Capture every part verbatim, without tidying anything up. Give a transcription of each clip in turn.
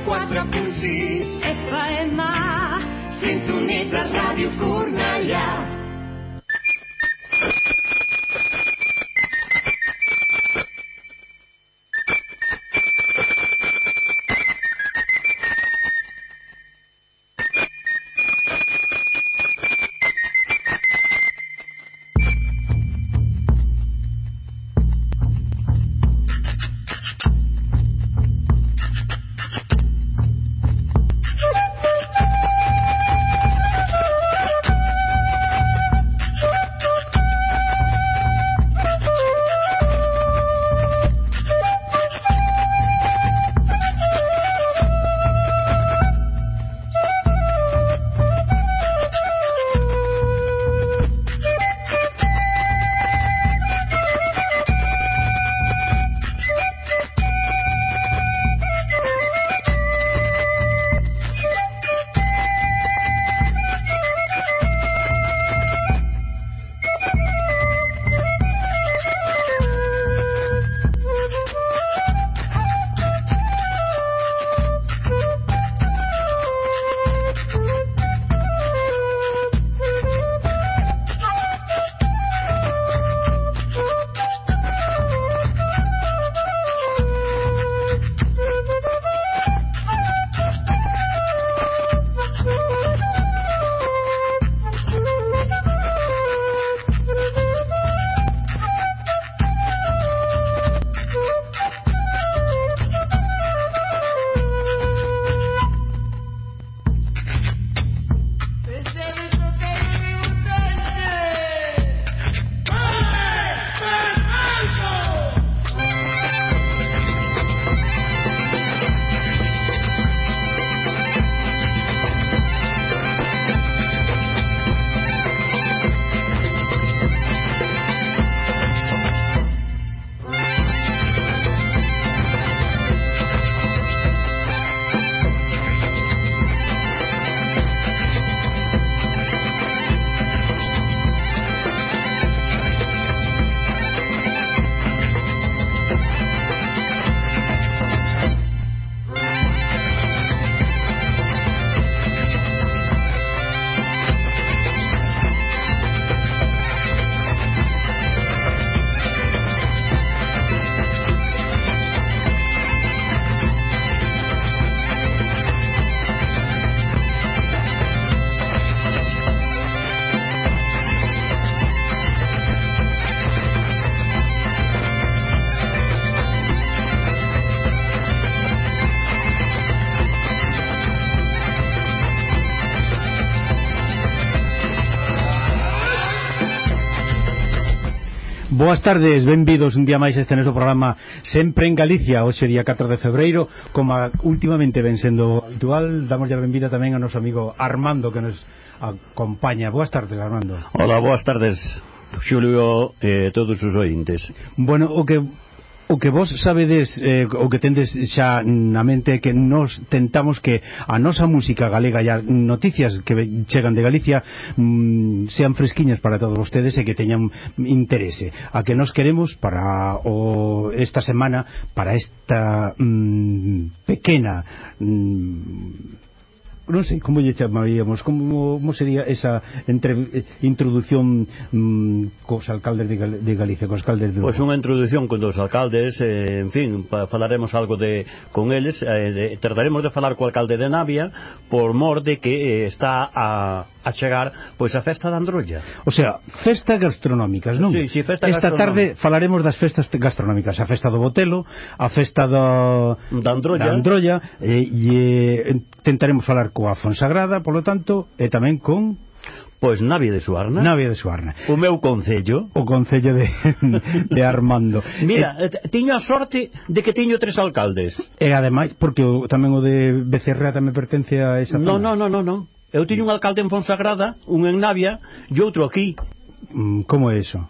quatre punt sis F M. Sintonitzes Ràdio Cornellà. Boas tardes, benvidos un día máis este noso programa Sempre en Galicia, hoxe día catro de febreiro. Como últimamente ven sendo habitual, damos ya benvida tamén ao noso amigo Armando, que nos acompaña. Boas tardes, Armando. Hola, boas tardes, Xulio e eh, todos os ointes. Bueno, o que o que vos sabedes, eh, o que tendes xa na mente, que nos tentamos que a nosa música galega e as noticias que chegan de Galicia mm, sean fresquiñas para todos vostedes e que teñan interese. A que nos queremos para o, esta semana, para esta mm, pequena mm, non sei como lle chamaríamos, como, como sería esa entre, eh, introducción mm, cos alcaldes de, Gal de Galicia, cos alcaldes de... Pois pues unha introducción con dos alcaldes, eh, en fin, pa, falaremos algo de con eles, eh, de, trataremos de falar co alcalde de Navia por mor de que eh, está a, a chegar pois a festa da Androlla. O sea, festas gastronómicas, non? Sí, sí, festa esta gastronómica. Tarde falaremos das festas gastronómicas, a festa do Botelo, a festa do da Androlla, da Androlla e, e tentaremos falar coa Fonsagrada, polo tanto, e tamén con pois Navia de Suarna. Navia de Suarna. O meu concello. O concello de, de Armando. Mira, eh, tiño a sorte de que tiño tres alcaldes. E ademais, porque o, tamén o de Becerra tamén pertence a esa zona. No, no, no, no, no. Eu tiño un alcalde en Fonsagrada, un en Navia e outro aquí. Como é iso?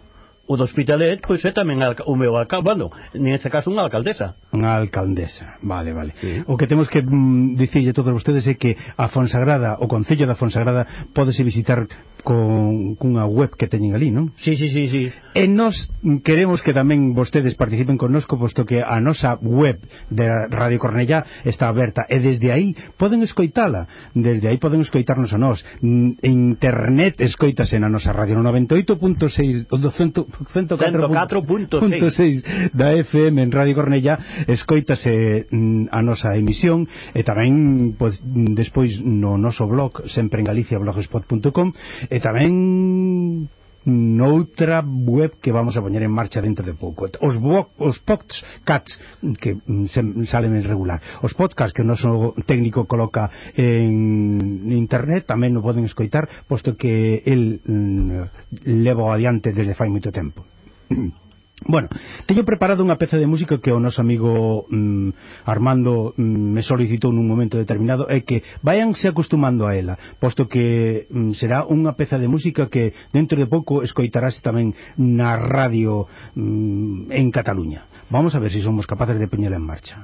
o do Hospitalet, pois é tamén o meu alcalde, bueno, neste caso unha alcaldesa. Unha alcaldesa, vale, vale. Sí. O que temos que mm, dicirlle a todos vostedes é que a Fonsagrada, o Concello da Fonsagrada, pódese visitar con cunha web que teñen ali, non? Sí, sí, sí, sí. E nós queremos que tamén vostedes participen connosco, posto que a nosa web de Radio Cornellá está aberta, e desde aí poden escoitala, desde aí poden escoitarnos a nós. Internet escoitase na nosa radio no noventa e oito punto seis, ciento catro punto seis da F M en Radio Cornellá, escoitase a nosa emisión, e tamén pues, despois no noso blog sempre en Galicia blogspot punto com, e tamén noutra web que vamos a poñer en marcha dentro de pouco. Os, os podcasts que se, salen en regular, os podcasts que o noso técnico coloca en internet tamén o poden escoitar, posto que el mm, leva adiante desde fai moito tempo. Bueno, teño preparado unha peza de música que o noso amigo mm, Armando mm, me solicitou nun momento determinado, e que váyanse acostumando a ela, posto que mm, será unha peza de música que dentro de pouco escoitarás tamén na radio mm, en Cataluña. Vamos a ver se si somos capaces de poñela en marcha.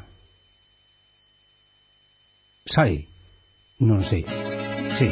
Sai? Non sei. Sí.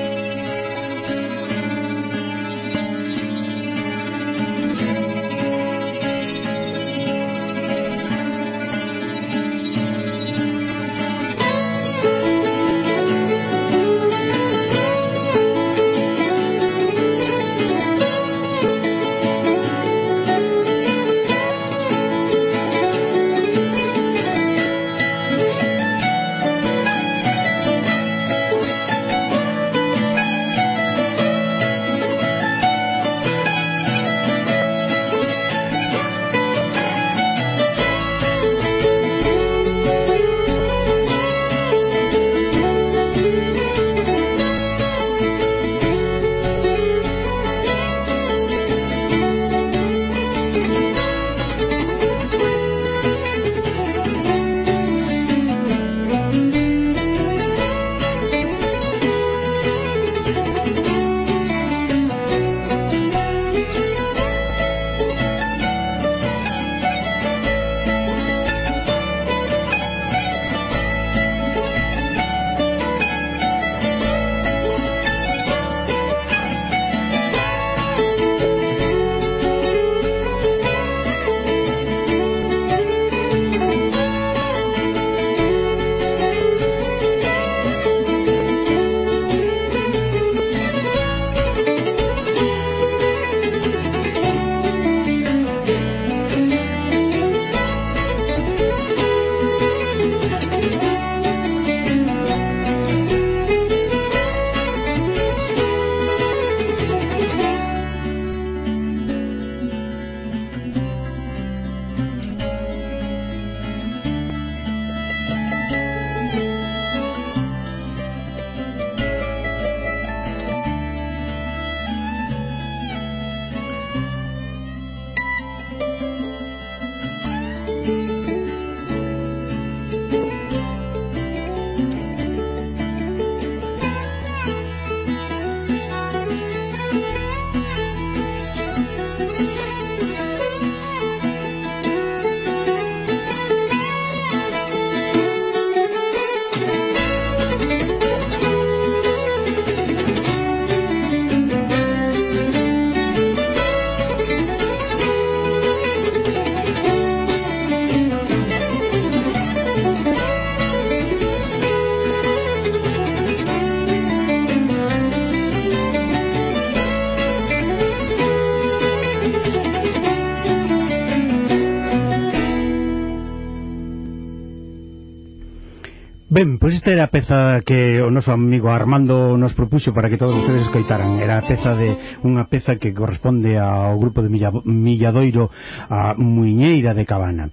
Ben, pois esta era a peza que o noso amigo Armando nos propuxo para que todos ustedes escoitaran. Era a peza de unha peza que corresponde ao grupo de Milla, Milladoiro, a Muiñeira de Cabana.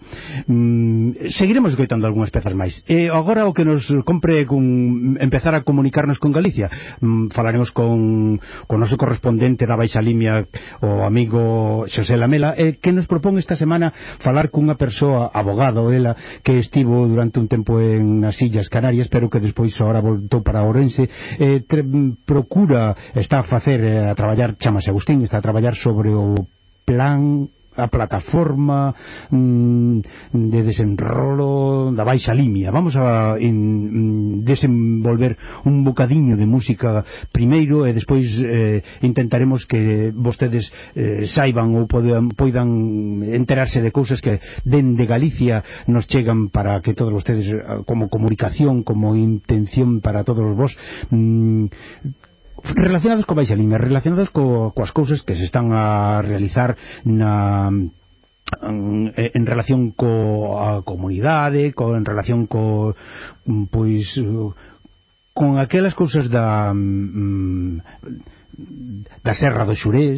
Mm, seguiremos escoitando algunhas pezas máis. E agora o que nos compre con empezar a comunicarnos con Galicia. Mm, falaremos con o noso correspondente da Baixa Limia, o amigo Xosé Lamela, eh, que nos propón esta semana falar cunha persoa, abogado, ela, que estivo durante un tempo en nas Illas Canarias, pero que despois ahora voltou para Ourense, eh, tre, procura, está a facer, eh, a traballar, chamase Agustín, está a traballar sobre o plan, a plataforma mm, de desenrolo da Baixa Limia. Vamos a in, desenvolver un bocadiño de música primeiro e despois eh, intentaremos que vostedes eh, saiban ou podan, poidan enterarse de cousas que dende Galicia nos chegan para que todos vostedes, como comunicación, como intención para todos vos, mm, relacionados co Baixa Limia, relacionados co, coas cousas que se están a realizar na en, en relación coa comunidade, co, en relación co pois con aquelas cousas da mm, da Serra do Xurés,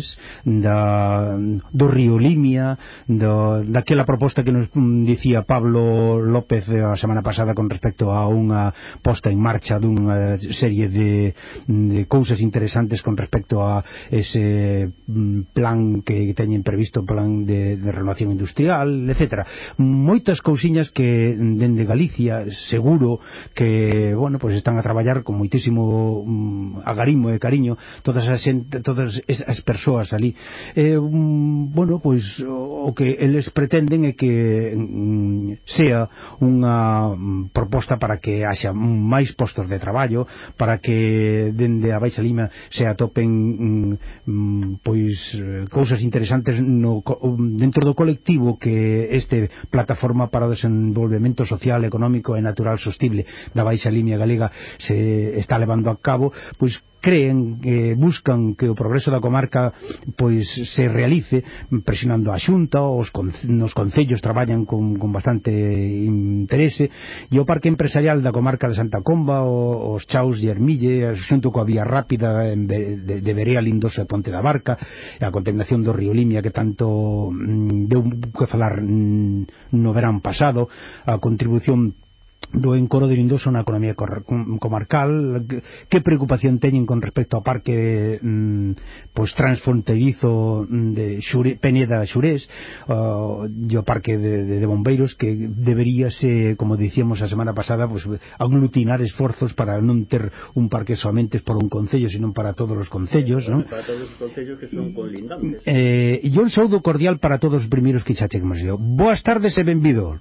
da, do Río Limia, do, daquela proposta que nos dicía Pablo López a semana pasada con respecto a unha posta en marcha dunha serie de, de cousas interesantes con respecto a ese plan que teñen previsto, plan de, de renovación industrial, etcétera. Moitas cousiñas que dende Galicia seguro que, bueno, pues están a traballar con moitísimo um, agarimo e cariño todas as, todas as persoas ali. Eh, um, bueno, pois o, o que eles pretenden é que um, sea unha um, proposta para que haxa máis postos de traballo, para que dende a Baixa Limia se atopen um, pois cousas interesantes no, dentro do colectivo que este plataforma para o desenvolvemento social, económico e natural sostible da Baixa Limia galega se está levando a cabo, pois creen, que eh, buscan que o progreso da comarca pois se realice presionando a Xunta, os conce nos concellos traballan con, con bastante interese, e o Parque Empresarial da comarca de Santa Comba, o, os Chaus de Ermille, xunto coa Vía Rápida en de, de, de Verea, Lindoso e Ponte da Barca, e a contaminación do Río Limia que tanto mm, deu que falar mm, no verán pasado, a contribución do encoro de Lindoso na economía comarcal, que preocupación teñen con respecto ao parque mm, pois transfronterizo de Xure, Peneda Xurés, uh, e o parque de, de, de bombeiros, que debería ser, como dicíamos a semana pasada, pois aglutinar esforzos para non ter un parque somente por un concello, sino para todos os concellos, non? Para todos os concellos que son colindantes. Eh, e un saúdo cordial para todos os primeiros que xa chegamos eu. Boas tardes e benvido.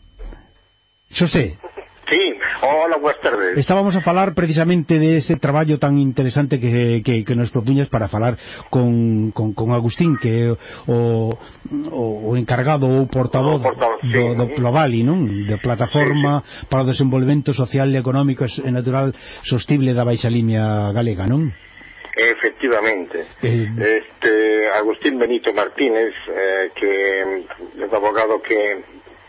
Xosé. Sí, hola, buenas tardes. Estábamos a falar precisamente de ese traballo tan interesante que, que, que nos propuñas para falar con, con, con Agustín, que é o, o, o encargado ou portavoz, portavoz sí. do, do Plovali, non? De plataforma sí, sí. para o desenvolvemento social, económico e natural sostible da Baixa Limia galega, non? Efectivamente. Eh, este Agustín Benito Martínez, eh, que é un abogado que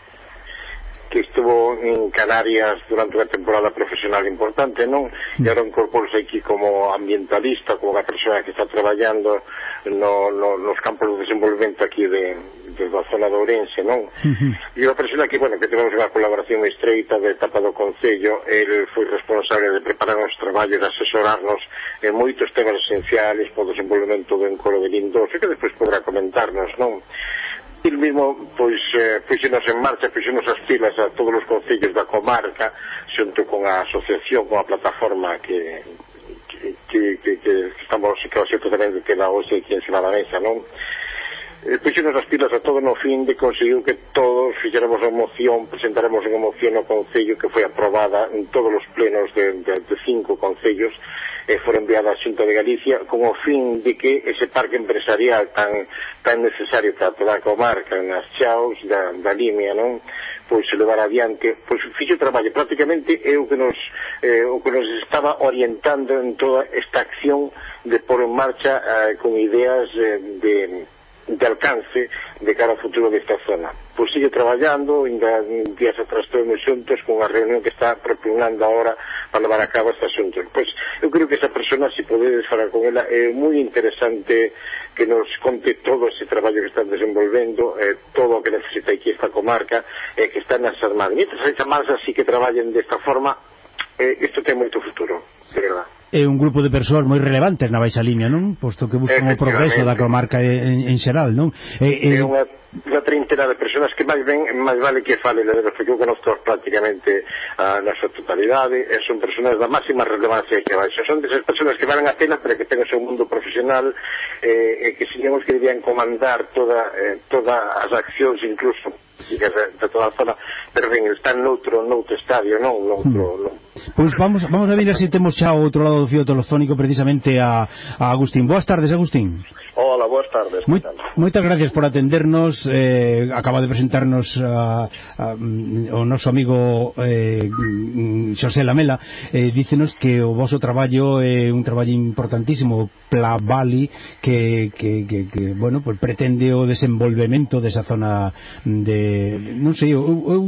que estuvo en Canarias durante unha temporada profesional importante, non? E agora incorporose aquí como ambientalista, como unha persoa que está traballando no, no, nos campos de desenvolvemento aquí de, de da zona de Ourense, non? Uh-huh. E unha persoa que, bueno, que temos unha colaboración estreita de etapa do Concello. El foi responsable de preparar os traballos, de asesorarnos en moitos temas esenciales para o desenvolvemento do encoro de Lindoso, que despois podrá comentarnos, non? El mismo, pois, eh, puxenos en marcha, puxenos as pilas a todos os concellos da comarca, xunto con a asociación, con a plataforma que que, que, que, que estamos, que o xeito tamén que queda hoxe aquí en Cima da Mesa, non? Eh, puxenos as pilas a todo no fin de conseguir que todos fixéramos a moción, presentaremos unha moción no Concello que foi aprobada en todos os plenos de, de, de cinco concellos, e foi enviada á Xunta de Galicia con o fin de que ese parque empresarial tan tan necesario para toda a comarca, nas Chaus da, da Limia, non? Pois se levar adiante, pois fixo traballo, prácticamente é o que nos eh, o que nos estaba orientando en toda esta acción de pôr en marcha eh, con ideas eh, de de alcance de cara ao futuro desta zona. Pois sigue traballando, ainda días atrás estuvemos xuntos con a reunión que está propugnando ahora para levar a cabo este asunto. Pois eu creo que esa persona, se podedes falar con ela, é moi interesante que nos conte todo ese traballo que están desenvolvendo, eh, todo o que necesita aquí esta comarca, eh, que está nas armadas. Mientras as armadas así que traballen desta forma, eh, isto ten moito futuro. de verdade. É un grupo de persoas moi relevantes na Baixa Limia, non? Posto que buscan o progreso da comarca en, en xeral, non? É, é unha, unha treintena de persoas que máis ben, máis vale que fale de verdade, que eu conozco prácticamente a nosa totalidade, e son persoas da máxima relevancia que Baixa. Son desas persoas que van a cena pero que ten o seu mundo profesional, e eh, que digamos que deberían comandar toda, eh, todas as accións, incluso de toda a zona, pero ben, están noutro, noutro estadio, non? Noutro, hmm. non. Pois vamos, vamos a ver se temos xa ao outro lado do fío telefónico precisamente a, a Agustín. Boas tardes, Agustín. Hola, boas tardes. Moi, moitas gracias por atendernos. eh, acaba de presentarnos a, a, o noso amigo eh, Xosé Lamela. eh, dícenos que o voso traballo é un traballo importantísimo, Pla Valley, que, que, que, que bueno, pues pretende o desenvolvemento desa zona de, non sei, eu, eu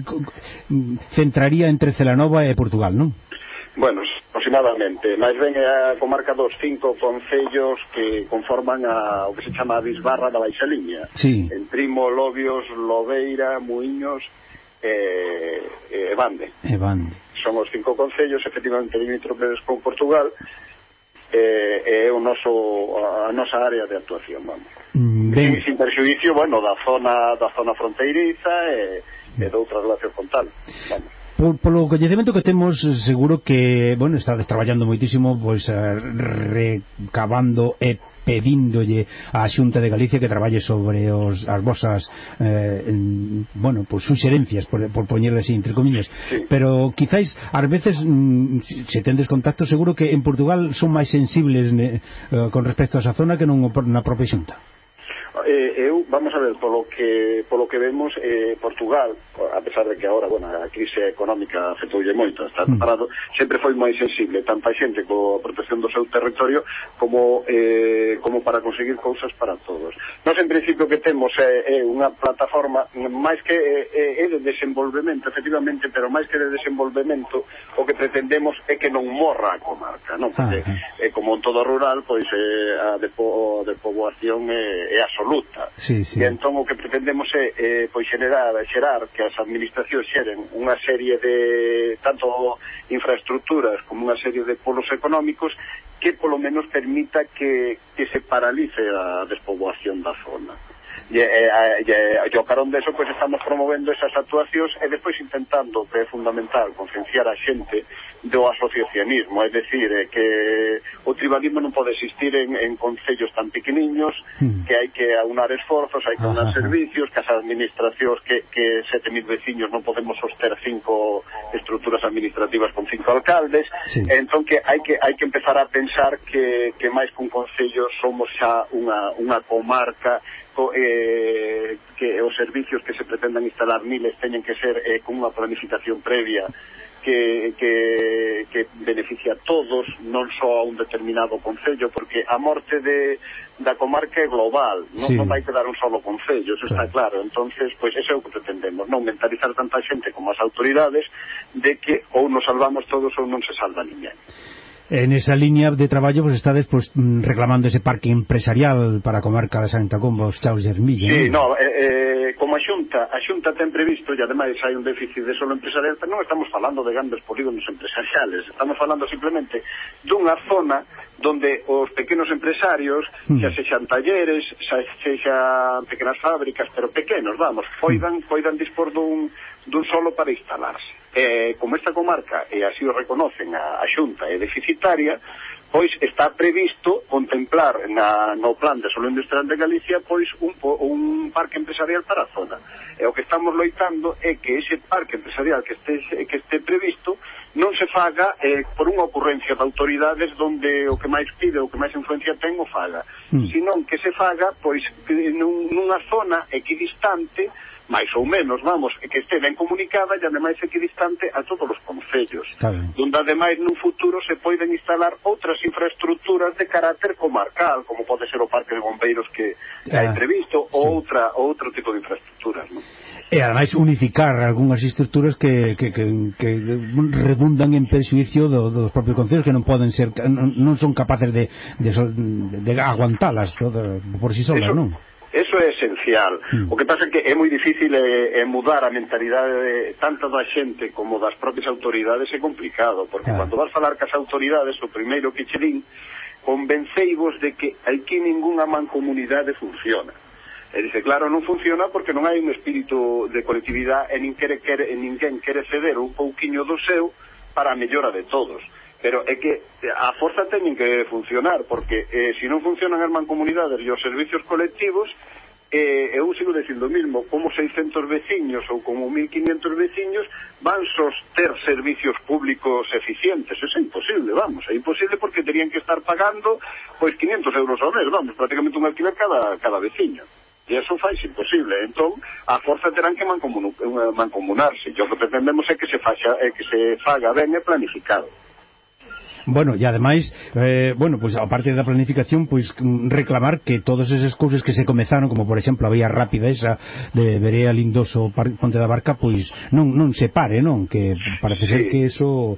centraría entre Celanova e Portugal, non? Bueno, aproximadamente, máis ben é a comarca dos cinco concellos que conforman a, o que se chama a bisbarra da Baixa Limia. Sí. En Trimo, Lobios, Lobeira, Muiños e, e Bande. E Bande. Son os cinco concellos, efectivamente, limítrofes con Portugal, e é o noso, a nosa área de actuación, vamos. Ben. Sin, sin perxudicio, bueno, da zona da zona fronteiriza e, e de outra relación con tal, vamos. Por, polo coñecemento que temos, seguro que, bueno, estades traballando moitísimo, pois, uh, recabando e pedíndolle á Xunta de Galicia que traballe sobre os, as vosas eh, en, bueno, pois suxerencias, por, por poñerle así entre comillas, sí. Pero quizáis ás veces mm, se tendes contacto, seguro que en Portugal son máis sensibles ne, uh, con respecto a esa zona que non na propia Xunta. Eh, eu, vamos a ver, polo que polo que vemos, eh, Portugal, a pesar de que agora, bueno, a crise económica afectoulle moito, está parado, mm. sempre foi moi sensible, tanto a xente coa protección do seu territorio como eh, como para conseguir cousas para todos. Nós, en principio, que temos é, é unha plataforma máis que é, é de desenvolvemento, efectivamente, pero máis que de desenvolvemento, o que pretendemos é que non morra a comarca, non? Porque, ah, eh, como en todo rural, pois eh, a depo, de poboación é, é absoluta. Sí, sí. E entón o que pretendemos é eh, pois xerar, xerar que as administracións xeren unha serie de tanto infraestructuras como unha serie de polos económicos que polo menos permita que, que se paralice a despoboación da zona. E, e, e, e ao carón deso pois estamos promovendo esas actuacións e despois intentando, que é fundamental, concienciar a xente do asociacionismo, é dicir, é que o tribalismo non pode existir en, en concellos tan pequeniños, mm. que hai que aunar esforzos, hai que aunar ah, servicios, que as administracións, que, que sete mil veciños non podemos soster cinco estruturas administrativas con cinco alcaldes, sí. Entón que hai que hai que empezar a pensar que, que máis que un concello somos xa unha, unha comarca, eh, que os servicios que se pretendan instalar miles teñen que ser eh, con unha planificación previa que, que, que beneficia a todos, non só a un determinado concello, porque a morte de, da comarca é global, non, sí. Non vai quedar un solo concello, eso claro. Está claro. Entonces, pois pues, eso é o que pretendemos, non mentalizar tanta xente como as autoridades de que ou nos salvamos todos ou non se salva ninguén. En esa línea de traballo pues estades pues, reclamando ese parque empresarial para a comarca de Santa Comba, os Chaos de Ermilla. Sí, no, eh, eh, como a Xunta a Xunta ten previsto, e ademais hai un déficit de solo empresarial, pero non estamos falando de grandes polígonos empresariales, estamos falando simplemente dunha zona donde os pequenos empresarios, mm. xa sexan talleres, xa sexan pequenas fábricas, pero pequenos, vamos, poidan, mm. poidan dispor dun, dun solo para instalarse. Eh, como esta comarca, e así o reconocen a, a Xunta, é deficitaria, pois está previsto contemplar na, no plan de solo industrial de Galicia pois un, un parque empresarial para a zona. E o que estamos loitando é que ese parque empresarial que este, que este previsto non se faga eh, por unha ocurrencia de autoridades donde o que máis pide, o que máis influencia ten o faga, mm. senón que se faga pois nun, nunha zona equidistante, máis ou menos, vamos, que este ben comunicada e ademais equidistante a todos os concellos, donde ademais nun futuro se poden instalar outras infraestructuras de carácter comarcal, como pode ser o parque de bombeiros que ah, hai previsto, sí. ou outra, outro tipo de infraestructuras, non? E ademais unificar algunhas estructuras que, que, que, que redundan en perxuicio do, dos propios concellos, que non poden ser, non, non son capaces de, de, de aguantalas todo, por si solas, non? Eso é esencial. Mm. O que pasa é que é moi difícil eh, eh, mudar a mentalidade de, tanto da xente como das propias autoridades, é complicado, porque ah. cando vas falar cas autoridades, o primeiro que che din, convenceivos de que aquí ningunha mancomunidade funciona. E dice, claro, non funciona porque non hai un espírito de colectividade e nin quere, quere, e ninguén quere ceder un pouquiño do seu para a mellora de todos. Pero é que a forza teñen que funcionar, porque eh, se non funcionan as mancomunidades e os servicios colectivos, eh, eu sigo dicindo mismo, como seiscentos veciños ou como mil quinientos veciños van soster servicios públicos eficientes. Eso é imposible, vamos, é imposible porque terían que estar pagando pois quinientos euros ao mes, vamos, prácticamente un alquiler cada, cada veciño. E eso faz imposible. Entón, a forza terán que mancomunarse. E o que pretendemos é que se faxa, é que se faga ben e planificado. Bueno, e ademais, eh, bueno, pois pues, aparte da planificación, pois pues, reclamar que todas esas cousas que se comezaron, como por exemplo a vía rápida esa de Verea Lindoso Ponte da Barca, pois non non se pare, non? Que parece sí. ser que eso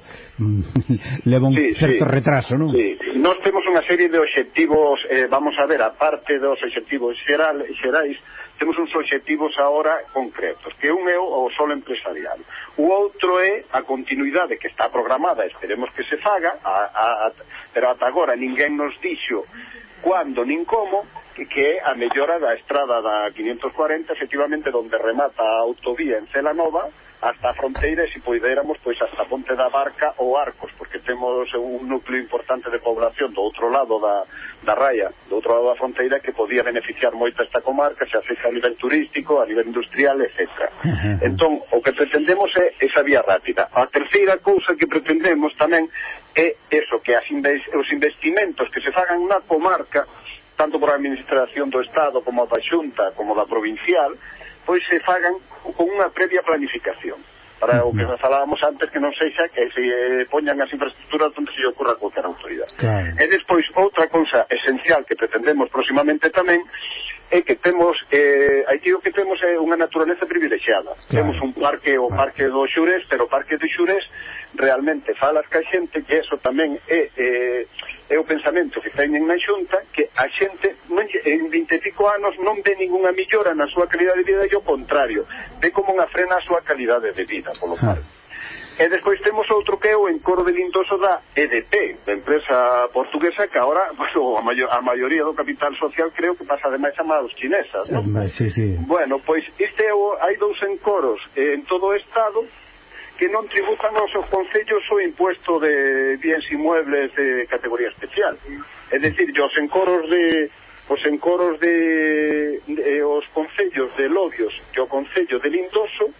mm, leva un sí, certo sí. retraso, non? Sí. Nós temos unha serie de obxectivos, eh, vamos a ver, a parte dos obxectivos xeral, xerais, temos uns obxectivos agora concretos, que un é o solo empresarial. O outro é a continuidade que está programada, esperemos que se faga, a, a, a, pero ata agora ninguén nos dixo cuándo nin como, que, que é a mellora da estrada da quinientos cuarenta, efectivamente, donde remata a autovía en Celanova, hasta a fronteira, e se poidéramos, pois hasta Ponte da Barca ou Arcos, porque temos un núcleo importante de población do outro lado da, da raya, do outro lado da fronteira, que podía beneficiar moito esta comarca, se afecta a nivel turístico, a nivel industrial, etcétera. Uh-huh. Entón, o que pretendemos é esa vía rápida. A terceira cousa que pretendemos tamén é eso, que as inves, os investimentos que se fagan na comarca, tanto por a administración do Estado como da Xunta, como da provincial, pois se fagan con unha previa planificación, para o que falábamos antes, que non sexa que se eh, poñan as infraestructuras onde se lle ocurra a cualquier autoridade. Claro. E despois, outra cousa esencial que pretendemos próximamente tamén é que temos, eh, aquí o que temos é unha naturaleza privilexiada. Claro. Temos un parque, o parque do Xurés, pero o parque do Xurés realmente falas ca xente, que eso tamén é, eh, é o pensamento que teñen na Xunta, que a xente non, en vinte e pico anos non ve ninguna millora na súa calidade de vida, e o contrario, ve como unha frena a súa calidade de vida, polo cual. Ah. E despois temos outro que é o encoro de Lindoso da E D P, da empresa portuguesa, que agora, bueno, a, maio, a maioría do capital social creo que pasa ademais a manos chinesas, non? Sí, sí. Bueno, pois este é o, hai dous encoros eh, en todo o Estado que non tributan aos seus concellos o impuesto de bienes inmuebles de categoría especial. É dicir, os encoros de os encoros de, de os concellos de Lobios e o concello de Lindoso,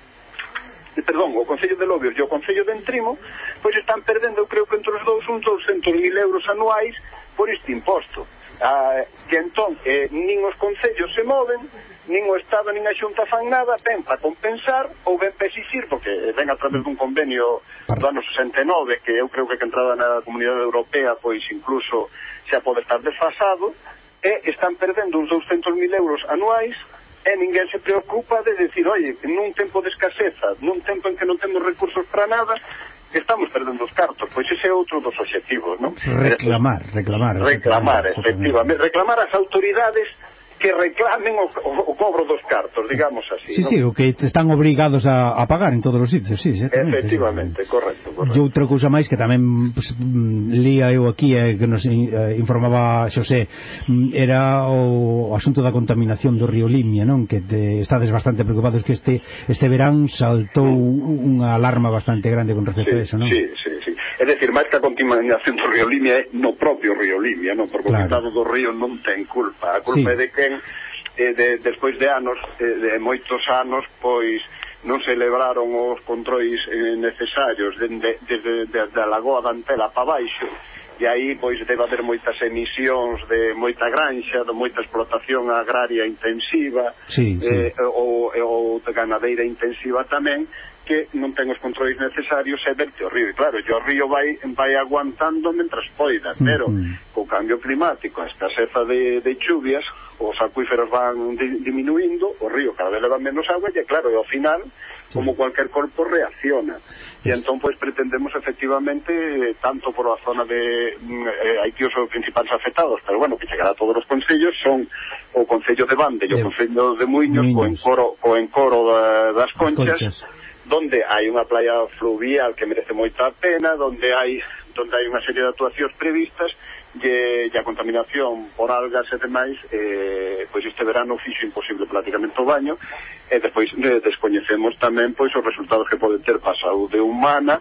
perdón, o Concello de Lobios e o Concello de Entrimo, pois están perdendo, eu creo que entre os dous, uns douscentos mil euros anuais por este imposto. Ah, que entón, eh, nin os concellos se moven, nin o Estado nin a Xunta fan nada, ven para compensar ou ven para exixir, porque ven a través dun convenio do ano sesenta e nove, que eu creo que que entrada na Comunidade Europea, pois incluso xa pode estar desfasado, e están perdendo uns douscentos mil euros anuais, e ninguén se preocupa de decir, oye, nun tempo de escaseza, nun tempo en que non temos recursos para nada, estamos perdendo os cartos. Pois ese é outro dos obxectivos, non? Reclamar, reclamar. Reclamar, efectivamente. Reclamar as autoridades que reclamen o, o, o cobro dos cartos, digamos así. Sí, ¿no? sí, o que están obrigados a, a pagar en todos os sitios, sí, efectivamente, correcto, correcto. E outra cousa máis que tamén pues, lía eu aquí, eh, que nos eh, informaba Xosé, era o asunto da contaminación do río Limia, non? Que te, estades bastante preocupados, que este este verán saltou unha alarma bastante grande con respecto sí, a eso, non? Sí, sí, sí. É dicir, máis que a contaminación do río Limia é no propio río Limia, non? Porque claro. O estado do río non ten culpa. A culpa sí. é de quen, eh, de, despois de anos, eh, de moitos anos, pois non se lebraron os controis eh, necesarios desde de, de, de, de a Lagoa da Antela para baixo, e aí pois debe haber moitas emisións de moita granxa, de moita explotación agraria intensiva, sí, sí. Eh, ou, ou de ganadeira intensiva tamén, que non ten os controles necesarios e verte o río. E claro, o río vai, vai aguantando mentras poida, pero uh-huh. co cambio climático, a escaseza de, de chuvias, os acuíferos van di, diminuindo, o río cada vez leva menos agua, e claro, e ao final, como cualquier corpo, reacciona. E entón, pois, pretendemos efectivamente, tanto por a zona de eh, aquí os principales afectados, pero bueno, que chegará a todos os concellos, son o Concello de Bande e o Concello de Muiños, co encoro, co encoro da, das Conchas, Conchas, donde hai unha playa fluvial que merece moita pena, donde hai donde hai unha serie de actuacións previstas, e, e a contaminación por algas e demais, eh, pois este verano fixo imposible prácticamente o baño, e despois de, descoñecemos tamén pois os resultados que pode ter para a saúde humana,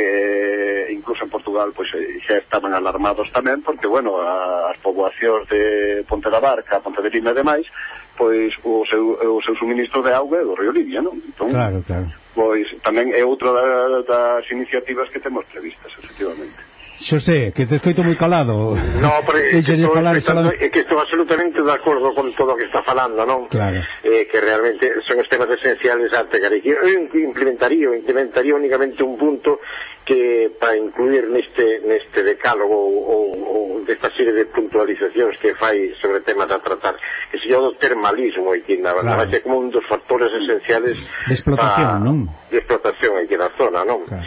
eh, incluso en Portugal pois xa estaban alarmados tamén, porque bueno, as poboacións de Ponte da Barca, Ponte de Lima e demais, pois o seu, o seu suministro de auga é do río Libia, non? Entón, claro, claro. Pois tamén é outra da, das iniciativas que temos previstas, efectivamente. Xosé, que te escoito moi calado. No, pero é que, estou, falando... é que estou absolutamente de acordo con todo o que está falando, non? Claro. Eh, que realmente son os temas esenciales da Artegarequía. Eu implementaría, implementaría únicamente un punto que para incluir neste neste decálogo ou, ou desta serie de puntualizacións que fai sobre temas a tratar, que se llama o termalismo aquí na claro. Vai ser como un dos factores esenciales de explotación, pa... non? De explotación aquí na zona, non? Claro.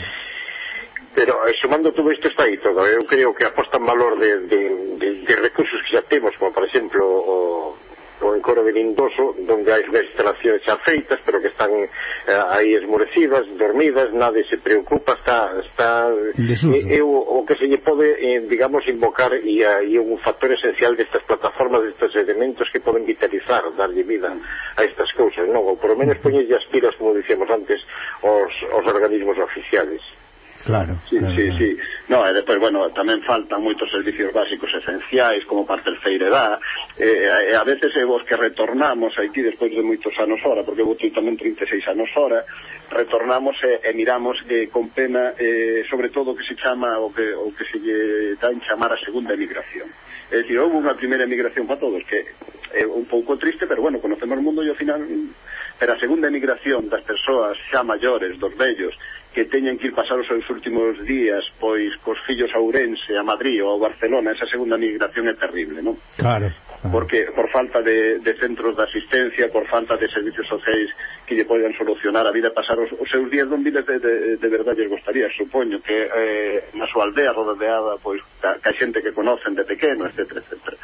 Pero eh, sumando todo isto está aí todo. Eu creo que a posta en valor de, de, de, de recursos que xa temos, como por exemplo o, o encoro de Lindoso, donde hai unhas instalacións xa feitas, pero que están eh, aí esmorecidas, dormidas, nadie se preocupa, está, está e, e o, o que se lle pode, eh, digamos, invocar e, e un factor esencial destas plataformas, destes elementos que poden vitalizar, darlle vida a estas cousas, non? Ou por lo menos poñerlle as pilas, como dicíamos antes, aos, aos organismos oficiales. Claro, sí, claro, sí, claro. sí. No, e depois, bueno, tamén faltan moitos servicios básicos esenciais, como parte del Feiredá, e, e a veces é vos que retornamos aquí despois de moitos anos fora, porque eu votei tamén trinta e seis anos fora, retornamos e, e miramos eh, con pena, eh, sobre todo o que se chama, o que, o que se lle dá en chamar a segunda emigración. É dicir, houve unha primeira emigración para todos, que é un pouco triste, pero bueno, conocemos o mundo e ao final, pero a segunda emigración das persoas xa maiores, dos vellos, que teñen que ir pasar os seus últimos días pois cos fillos a Ourense, a Madrid ou a Barcelona, esa segunda migración é terrible, non? Claro, claro. Porque por falta de, de centros de asistencia, por falta de servicios sociais que lle poden solucionar a vida, pasar os, os seus días donde de, de, de verdade lles gostaría, supoño que eh, na súa aldea rodeada pois ca, ca xente que conocen de pequeno, etcétera, etcétera.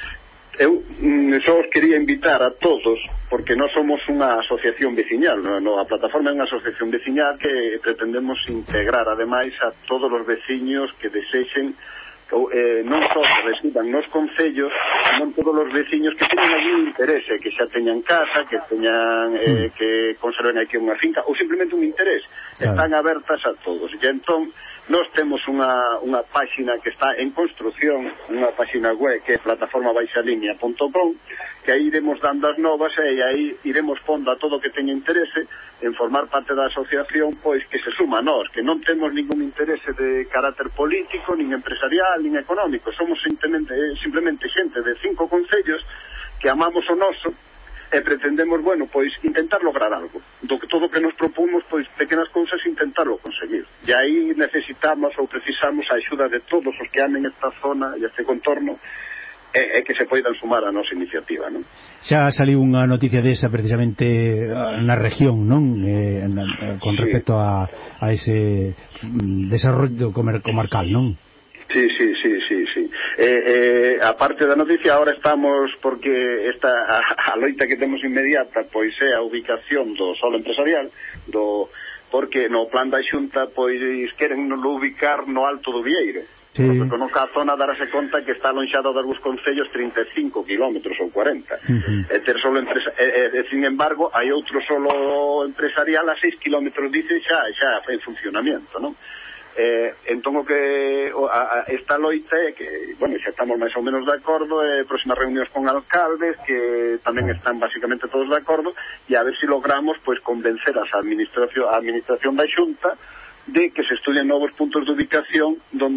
Eu mm, só os quería invitar a todos, porque nós somos unha asociación veciñal, no, no, a plataforma é unha asociación veciñal que pretendemos integrar ademais a todos os veciños que desexen eh, non só que residan nos concellos, non todos os veciños que teñen algún interese, que xa teñan casa, que teñan eh, que conserven aquí unha finca, ou simplemente un interés, claro. Están abertas a todos. E entón nós temos unha, unha páxina que está en construción, unha páxina web que é plataforma baixalinea punto com, que aí iremos dando as novas e aí iremos pondo a todo que teña interese en formar parte da asociación, pois que se suma a nós, que non temos ningún interese de carácter político, nin empresarial, nin económico, somos simplemente, simplemente xente de cinco concellos que amamos o noso e pretendemos, bueno, pois intentar lograr algo do que todo que nos propomos, pois pequenas cousas intentarlo conseguir, e aí necesitamos ou precisamos a axuda de todos os que amen esta zona e este contorno e, e que se poidan sumar a nosa iniciativa, non? Xa saliu unha noticia desa precisamente na región, non? Eh, na, con respecto sí. a, a ese desarrollo comer, comarcal, non? Sí, sí, sí, sí, sí. Eh, eh, a parte da noticia, ahora estamos, porque esta a, a loita que temos inmediata, pois é a ubicación do solo empresarial, do porque no plan da Xunta, pois queren lo ubicar no Alto do Vieiro. Sí. Porque non ca zona darase conta que está lonxado de algúns concellos trinta e cinco kilómetros ou cuarenta. Uh-huh. E ter solo empresa, e, e, sin embargo, hai outro solo empresarial a seis kilómetros, dice, xa, xa en funcionamento, non? Eh, entón o que o, a, a, esta loita é que, bueno, xa estamos máis ou menos de acordo, eh, próximas reunións con alcaldes que tamén están basicamente todos de acordo, e a ver se si logramos pois convencer a administración, a administración da Xunta de que se estudien novos puntos de ubicación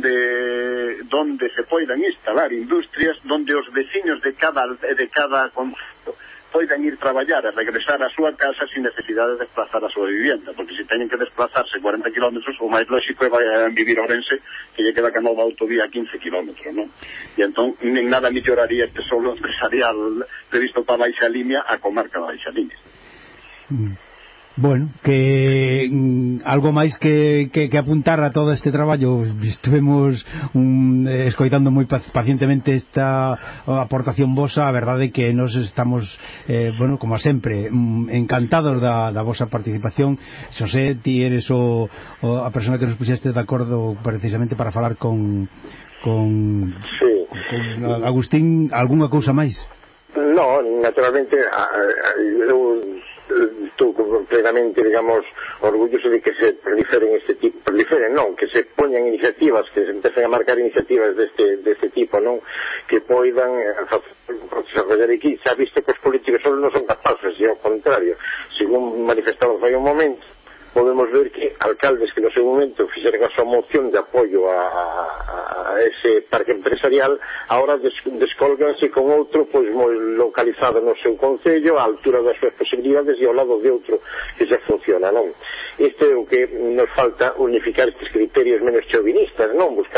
donde donde se poidan instalar industrias, donde os veciños de cada de cada concello poidan ir traballar e regresar á súa casa sin necesidade de desplazar a súa vivienda, porque se teñen que desplazarse cuarenta kilómetros, o máis lógico é vai a vivir a Ourense, que lle queda que a nova autovía a quince kilómetros, non? E entón, nin nada melloraría este solo empresarial previsto para a Baixa Limia a comarca da Baixa Limia. Mm. Bueno, que mm, algo máis que, que, que apuntar a todo este traballo. Estuvemos um, escoitando moi pacientemente esta aportación vosa. A verdade é que nos estamos eh, bueno, como sempre, um, encantados da, da vosa participación. Xosé, ti eres o, o, a persona que nos puxeste de acordo precisamente para falar con con, sí. con Agustín. Algunha cousa máis? No, naturalmente eu estou plenamente, digamos, orgulloso de que se proliferen este tipo, proliferen, non, que se poñan iniciativas, que se empecen a marcar iniciativas deste, deste tipo, non, que poidan desarrollar aquí. Se ha visto que os políticos solo non son capaces, e ao contrario, según manifestamos hai un momento, podemos ver que alcaldes que no seu momento fixeron a súa moción de apoio a, a, a ese parque empresarial, ahora des, descolganse con outro pois moi localizado no seu concello, a altura das súas posibilidades e ao lado de outro que xa funciona, non? Isto é o que nos falta, unificar estes criterios menos chauvinistas, non? Buscar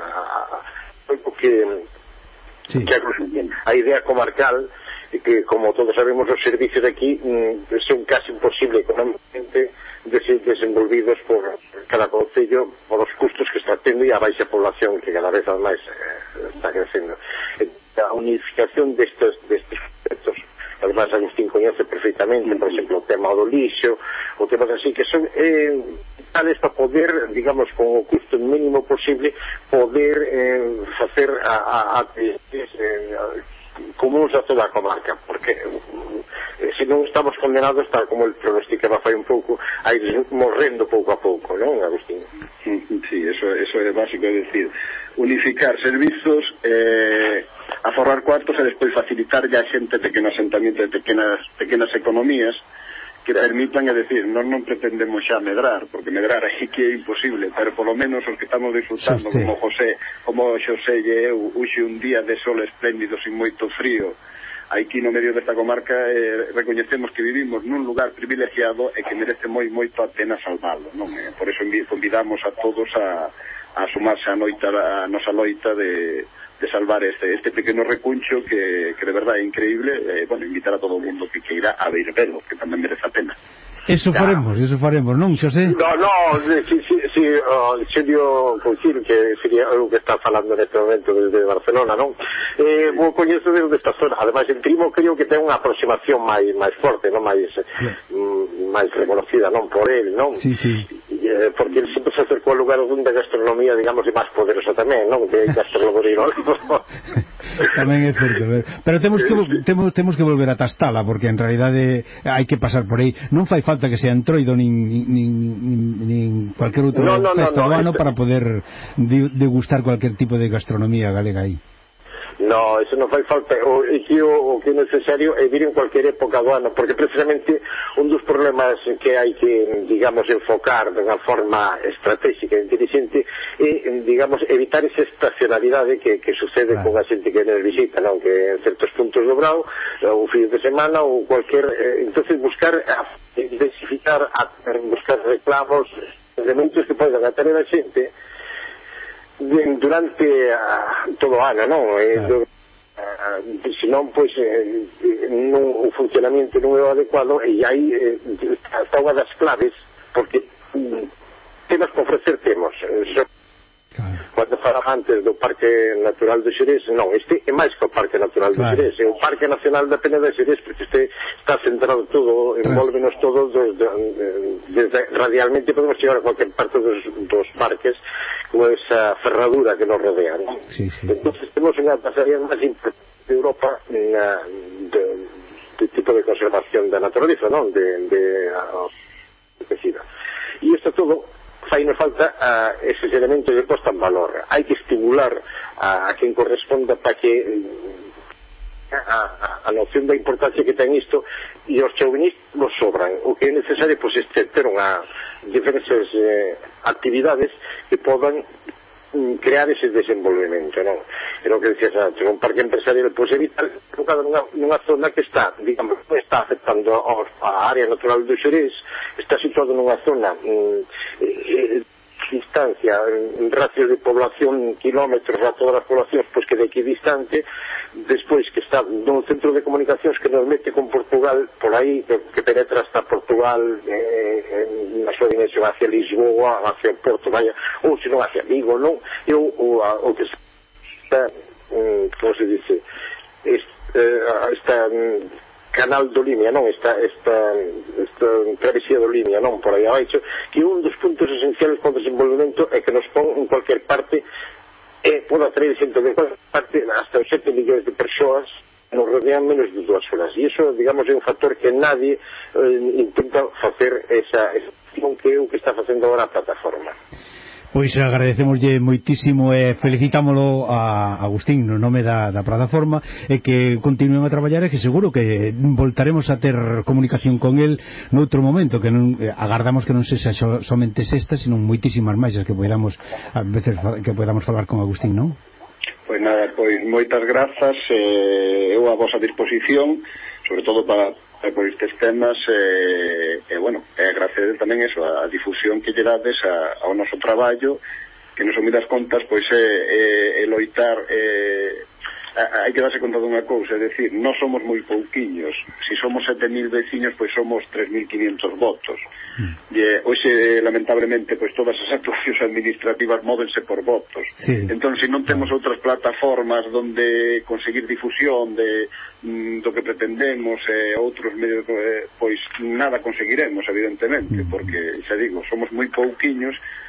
uh, algo que, sí. que a idea comarcal, que como todos sabemos os servicios de aquí mm, son casi imposible económicamente de ser desenvolvidos por cada concello por os custos que está tendo e a baixa población que cada vez máis eh, está crecendo. A unificación destes, destes aspectos, además Agustín coñece perfectamente, por exemplo, o tema do lixo, o tema así, que son eh, tales para poder, digamos, con o custo mínimo posible, poder eh, facer a, a, a, a eh, comuns a toda a comarca, porque eh, se non estamos condenados, tal como el pronosticaba fai un pouco, a ir morrendo pouco a pouco, non, Agustín? Sí, eso, eso é básico, é dicir, unificar servizos, eh, aforrar cuartos e despois facilitar ya a xente pequeno asentamiento de pequenas, pequenas economías que permitan, é dicir, non non pretendemos xa medrar, porque medrar aí que é imposible, pero polo menos os que estamos disfrutando, sí, sí. como José, como Xosé e eu, uxe un día de sol espléndido sin moito frío, aquí no medio desta comarca, eh, recoñecemos que vivimos nun lugar privilegiado e que merece moi moito a pena salvalo, non? Eh, por eso convidamos a todos a, a sumarse a, noita, a nosa loita de de salvar este, este pequeno recuncho que, que de verdade é increíble. Eh, bueno, invitar a todo o mundo que queira a ver velo, que tamén merece a pena. Eso faremos, eso faremos, non, Xosé? No, no, si, si, si uh, Xelio Coutinho, que sería o que está falando neste momento desde Barcelona, non? Eh, vou coñecer desde esta zona. Ademais, en Trimo creo que ten unha aproximación máis máis forte, non máis mm, máis reconocida, non, por él, non? Sí, sí. Eh, porque ele sempre se acercou ao lugar onde a gastronomía, digamos, é máis poderosa tamén, non? Que gastronomía, non? Tamén é certo, pero temos que temos, temos que volver a Tastala, porque en realidade hai que pasar por aí. Non fai falta que sea Entroido nin, nin, nin, nin cualquier outro no, no, festa no, no, do ano este... para poder degustar cualquier tipo de gastronomía galega aí. No, eso non fai falta. O, que o, o que é necesario é vir en cualquier época do ano, porque precisamente un dos problemas que hai que, digamos, enfocar de unha forma estratégica e inteligente é, digamos, evitar esa estacionalidade que, que sucede claro. con a xente que nos visita, non? Que en certos puntos do Brao, ou fin de semana, ou cualquier... Eh, entonces buscar, a, intensificar, a, buscar reclamos, elementos que poden atraer a xente durante uh, todo o ano, non? Claro. Uh, senón, pois, eh, non, o funcionamento non é o adecuado, e aí eh, está unha das claves, porque um, temos que ofrecer, temos. So, claro. Cando falaba antes do Parque Natural do Xerés, non, este é máis que o Parque Natural do claro. Xerés, é o Parque Nacional da Pena de Xerés, porque este está centrado todo, envolvenos todos desde, desde radialmente podemos chegar a cualquier parte dos, dos parques con esa ferradura que nos rodea, non? Sí, sí, entonces sí. Temos unha das áreas máis importantes de Europa na, de, de tipo de conservación da naturaleza, non? De, de, de, de e isto todo fai nos falta uh, eses elementos de posta en valor. Hai que estimular a, a quen corresponda para que a, a, a noción da importancia que ten isto, e os chauvinistas nos sobran. O que é necesario, pois, pues, ter unha diferentes eh, actividades que podan crear ese desenvolvemento, non? É o que decías antes, un parque empresarial pois evitar colocado nunha, nunha zona que está, digamos, non está afectando a área natural do Xerés, está situado nunha zona mm, eh, distancia, en ratio de población, kilómetros a todas as poblacións, pois que de aquí distante, despois que está nun centro de comunicacións que nos mete con Portugal por aí, que, que penetra hasta Portugal eh, na súa dimensión hacia Lisboa, hacia Porto, vaya, ou se non hacia Vigo, non? E o, o, o que está, mm, como se dice, este, esta mm, canal do Limia, non? Esta, esta, esta travesía do Limia, non? Por aí abaixo, que un dos puntos esenciales para o desenvolvemento é que nos pon en cualquier parte e pode atraer xente de cualquier parte hasta sete millóns de persoas nos rodean menos de dúas horas. E iso, digamos, é un factor que nadie eh, intenta facer esa, esa que é o que está facendo agora a plataforma. Pois agradecemoslle moitísimo e felicitámolo a Agustín no nome da, da plataforma e que continúen a traballar e que seguro que voltaremos a ter comunicación con el noutro momento, que non, agardamos que non sexa so, somente esta, sino moitísimas máis as que podamos a veces que podamos falar con Agustín, non? Pois nada, pois moitas grazas, eh, eu a vosa disposición, sobre todo para por estes temas e, eh, eh, bueno, e agradecer tamén eso, a, a difusión que lle dades a, ao noso traballo, que non son das contas, pois é, é, é loitar, é, hai que darse conta dunha cousa, é dicir, non somos moi pouquiños, si somos sete mil veciños, pois somos tres mil quinientos votos, mm. e hoxe, lamentablemente, pois todas as actuacións administrativas móvense por votos, sí. Entón, se non temos outras plataformas donde conseguir difusión de do que pretendemos e eh, outros medios, eh, pois nada conseguiremos, evidentemente, porque, xa digo, somos moi pouquiños,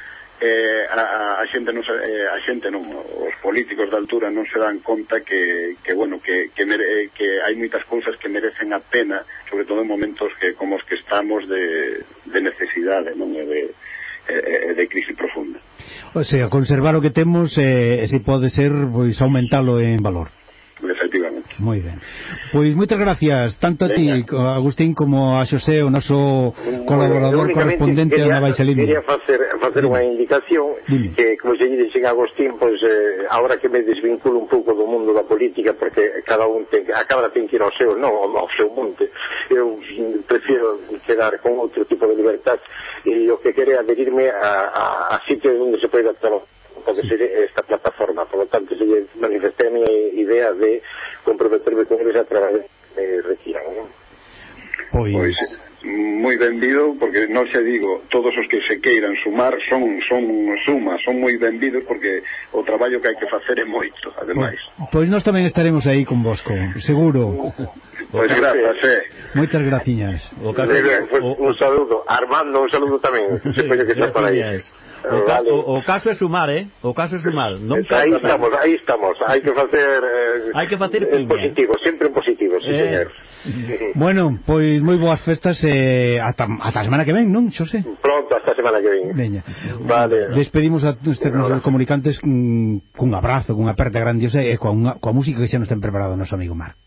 eh, a, a xente non eh, a xente non, os políticos da altura non se dan conta que, que bueno, que, que, mere, que hai moitas cousas que merecen a pena, sobre todo en momentos que como os que estamos de, de necesidade, non é de, de, de crise profunda. O sea, conservar o que temos e eh, se pode ser, pois aumentalo en valor. Efectivamente. Moi ben. Pois moitas gracias tanto a ti, a Agustín, como a Xosé, o noso colaborador correspondente da Baixa Limia. Quería facer, facer unha indicación. Dime. Que, como se dixen a Agustín, pois eh, ahora que me desvinculo un pouco do mundo da política, porque cada un ten, a cabra ten que ir ao seu, non ao seu monte, eu prefiero quedar con outro tipo de libertad, e o que quere adherirme a, a, a sitios onde se pode trabajar, pode ser esta plataforma. Por lo tanto, se manifesté a minha idea de comprometerme con eles a traballar que requieran, non? Pois, pois moi benvido, porque non se digo, todos os que se queiran sumar son son sumas, son moi benvidos, porque o traballo que hai que facer é moito, ademais. Pois, pois nós tamén estaremos aí con vosco, seguro. Pois grazas, eh. Moitas graciñas. O caso, bien, pues, o, un saludo. Armando, un saludo tamén. Se pode que está por aí. O, ca vale. o, o caso é sumar, eh? O caso é sumar. Non aí estamos, aí estamos. Hai que facer eh, hai que facer en positivo, sempre en positivo, sí, eh. señor. Bueno, pois moi boas festas eh, ata, ata a semana que ven, non, Xosé? Pronto, hasta a semana que ven. Veña. Vale. Despedimos a estes nosos comunicantes cun, cun abrazo, cunha aperta grandiosa e coa, unha, coa música que xa nos ten preparado o noso amigo Marc.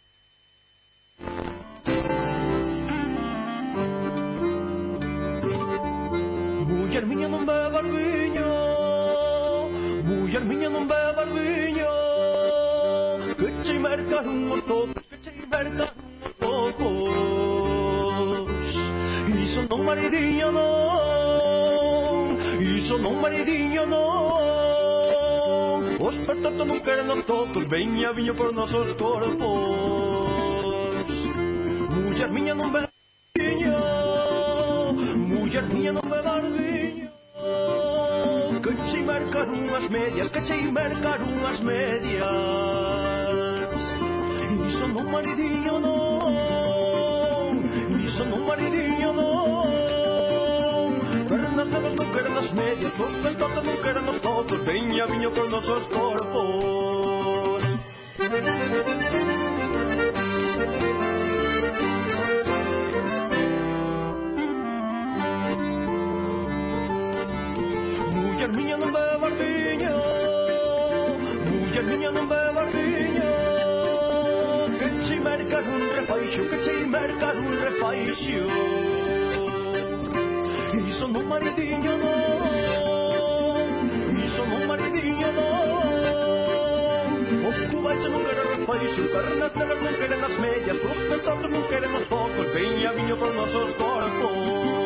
Muller miña non bebas viño, muller miña non bebas viño, que che mercaron os topos, que che mercaron os topos. Iso non maridiño non, iso non maridiño non, os pertotos non queren os topos, veña viño por nosos corpos. Muller miña non bebas viño, muller miña non bebas viño, que che mercaron as medias, que che mercaron as medias. Iso non maridiño non, iso non maridiño non, pernas de non queren as medias, os pentotes non queren os totos, veña viño con nosos corpos. Muller miña non bebas viño, muller miña non bebas viño, que che mercar un refaixo, que che mercar un refaixo. Iso non maridiño non, iso non maridiño país, o carnas negras non queren as medias, os petrotos non queren os focos, veña viño con nosos corazóns.